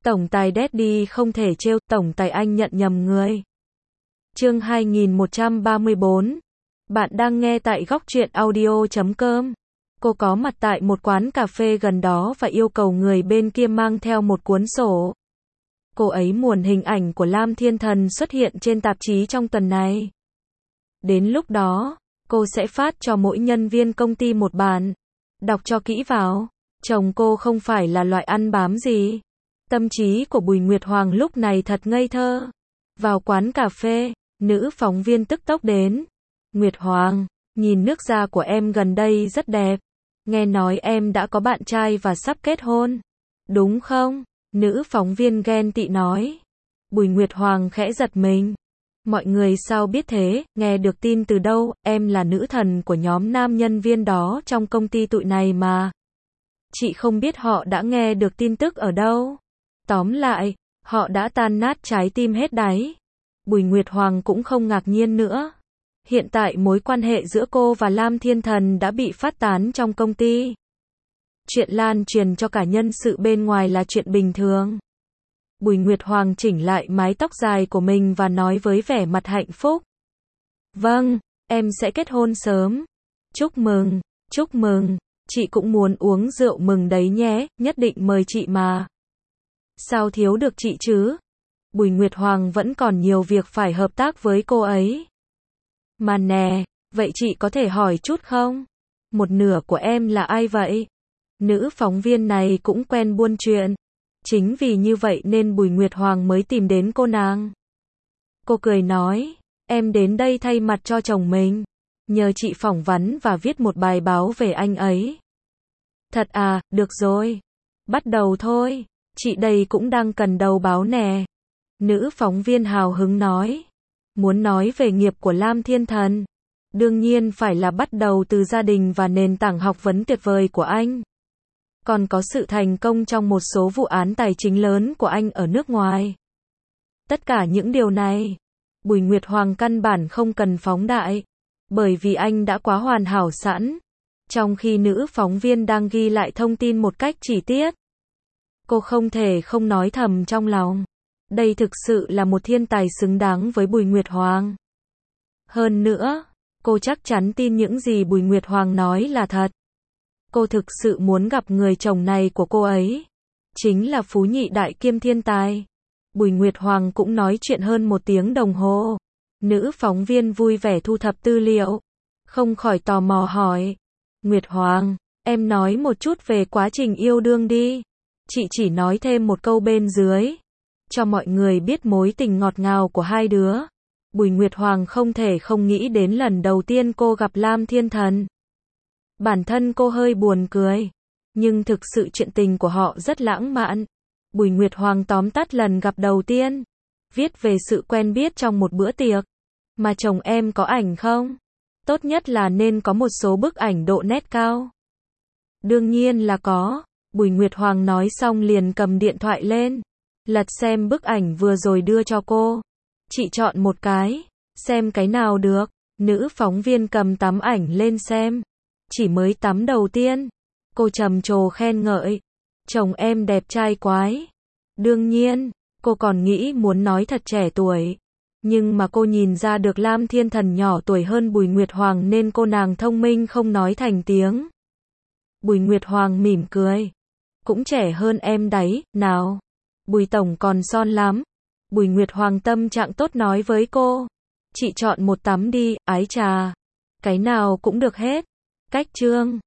Tổng tài Daddy không thể trêu, tổng tài anh nhận nhầm người. Chương 2134. Bạn đang nghe tại góc truyện audio.com. Cô có mặt tại một quán cà phê gần đó và yêu cầu người bên kia mang theo một cuốn sổ. Cô ấy muốn hình ảnh của Lam Thiên Thần xuất hiện trên tạp chí trong tuần này. Đến lúc đó, cô sẽ phát cho mỗi nhân viên công ty một bản. Đọc cho kỹ vào. Chồng cô không phải là loại ăn bám gì. Tâm trí của Bùi Nguyệt Hoàng lúc này thật ngây thơ. Vào quán cà phê, nữ phóng viên tức tốc đến. Nguyệt Hoàng, nhìn nước da của em gần đây rất đẹp. Nghe nói em đã có bạn trai và sắp kết hôn. Đúng không? Nữ phóng viên ghen tị nói. Bùi Nguyệt Hoàng khẽ giật mình. Mọi người sao biết thế, nghe được tin từ đâu, em là nữ thần của nhóm nam nhân viên đó trong công ty tụi này mà. Chị không biết họ đã nghe được tin tức ở đâu. Tóm lại, họ đã tan nát trái tim hết đáy. Bùi Nguyệt Hoàng cũng không ngạc nhiên nữa. Hiện tại mối quan hệ giữa cô và Lam Thiên Thần đã bị phát tán trong công ty. Chuyện lan truyền cho cả nhân sự bên ngoài là chuyện bình thường. Bùi Nguyệt Hoàng chỉnh lại mái tóc dài của mình và nói với vẻ mặt hạnh phúc. Vâng, em sẽ kết hôn sớm. Chúc mừng, chúc mừng. Chị cũng muốn uống rượu mừng đấy nhé, nhất định mời chị mà. Sao thiếu được chị chứ? Bùi Nguyệt Hoàng vẫn còn nhiều việc phải hợp tác với cô ấy. Mà nè, vậy chị có thể hỏi chút không? Một nửa của em là ai vậy? Nữ phóng viên này cũng quen buôn chuyện. Chính vì như vậy nên Bùi Nguyệt Hoàng mới tìm đến cô nàng. Cô cười nói, em đến đây thay mặt cho chồng mình. Nhờ chị phỏng vấn và viết một bài báo về anh ấy. Thật à, được rồi. Bắt đầu thôi. Chị đây cũng đang cần đầu báo nè. Nữ phóng viên hào hứng nói. Muốn nói về nghiệp của Lam Thiên Thần. Đương nhiên phải là bắt đầu từ gia đình và nền tảng học vấn tuyệt vời của anh. Còn có sự thành công trong một số vụ án tài chính lớn của anh ở nước ngoài. Tất cả những điều này, Bùi Nguyệt Hoàng căn bản không cần phóng đại. Bởi vì anh đã quá hoàn hảo sẵn. Trong khi nữ phóng viên đang ghi lại thông tin một cách chi tiết. Cô không thể không nói thầm trong lòng. Đây thực sự là một thiên tài xứng đáng với Bùi Nguyệt Hoàng. Hơn nữa, cô chắc chắn tin những gì Bùi Nguyệt Hoàng nói là thật. Cô thực sự muốn gặp người chồng này của cô ấy. Chính là phú nhị đại kiêm thiên tài. Bùi Nguyệt Hoàng cũng nói chuyện hơn 1 tiếng đồng hồ. Nữ phóng viên vui vẻ thu thập tư liệu. Không khỏi tò mò hỏi. Nguyệt Hoàng, em nói một chút về quá trình yêu đương đi. Chị chỉ nói thêm một câu bên dưới. Cho mọi người biết mối tình ngọt ngào của hai đứa. Bùi Nguyệt Hoàng không thể không nghĩ đến lần đầu tiên cô gặp Lam Thiên Thần. Bản thân cô hơi buồn cười. Nhưng thực sự chuyện tình của họ rất lãng mạn. Bùi Nguyệt Hoàng tóm tắt lần gặp đầu tiên. Viết về sự quen biết trong một bữa tiệc. Mà chồng em có ảnh không? Tốt nhất là nên có một số bức ảnh độ nét cao. Đương nhiên là có. Bùi Nguyệt Hoàng nói xong liền cầm điện thoại lên. Lật xem bức ảnh vừa rồi đưa cho cô. Chị chọn một cái. Xem cái nào được. Nữ phóng viên cầm tấm ảnh lên xem. Chỉ mới tấm đầu tiên. Cô trầm trồ khen ngợi. Chồng em đẹp trai quái. Đương nhiên, cô còn nghĩ muốn nói thật trẻ tuổi. Nhưng mà cô nhìn ra được Lam Thiên Thần nhỏ tuổi hơn Bùi Nguyệt Hoàng nên cô nàng thông minh không nói thành tiếng. Bùi Nguyệt Hoàng mỉm cười. Cũng trẻ hơn em đấy, nào. Bùi tổng còn son lắm. Bùi Nguyệt Hoàng tâm trạng tốt nói với cô. Chị chọn một tấm đi, ái trà. Cái nào cũng được hết. Cách chương.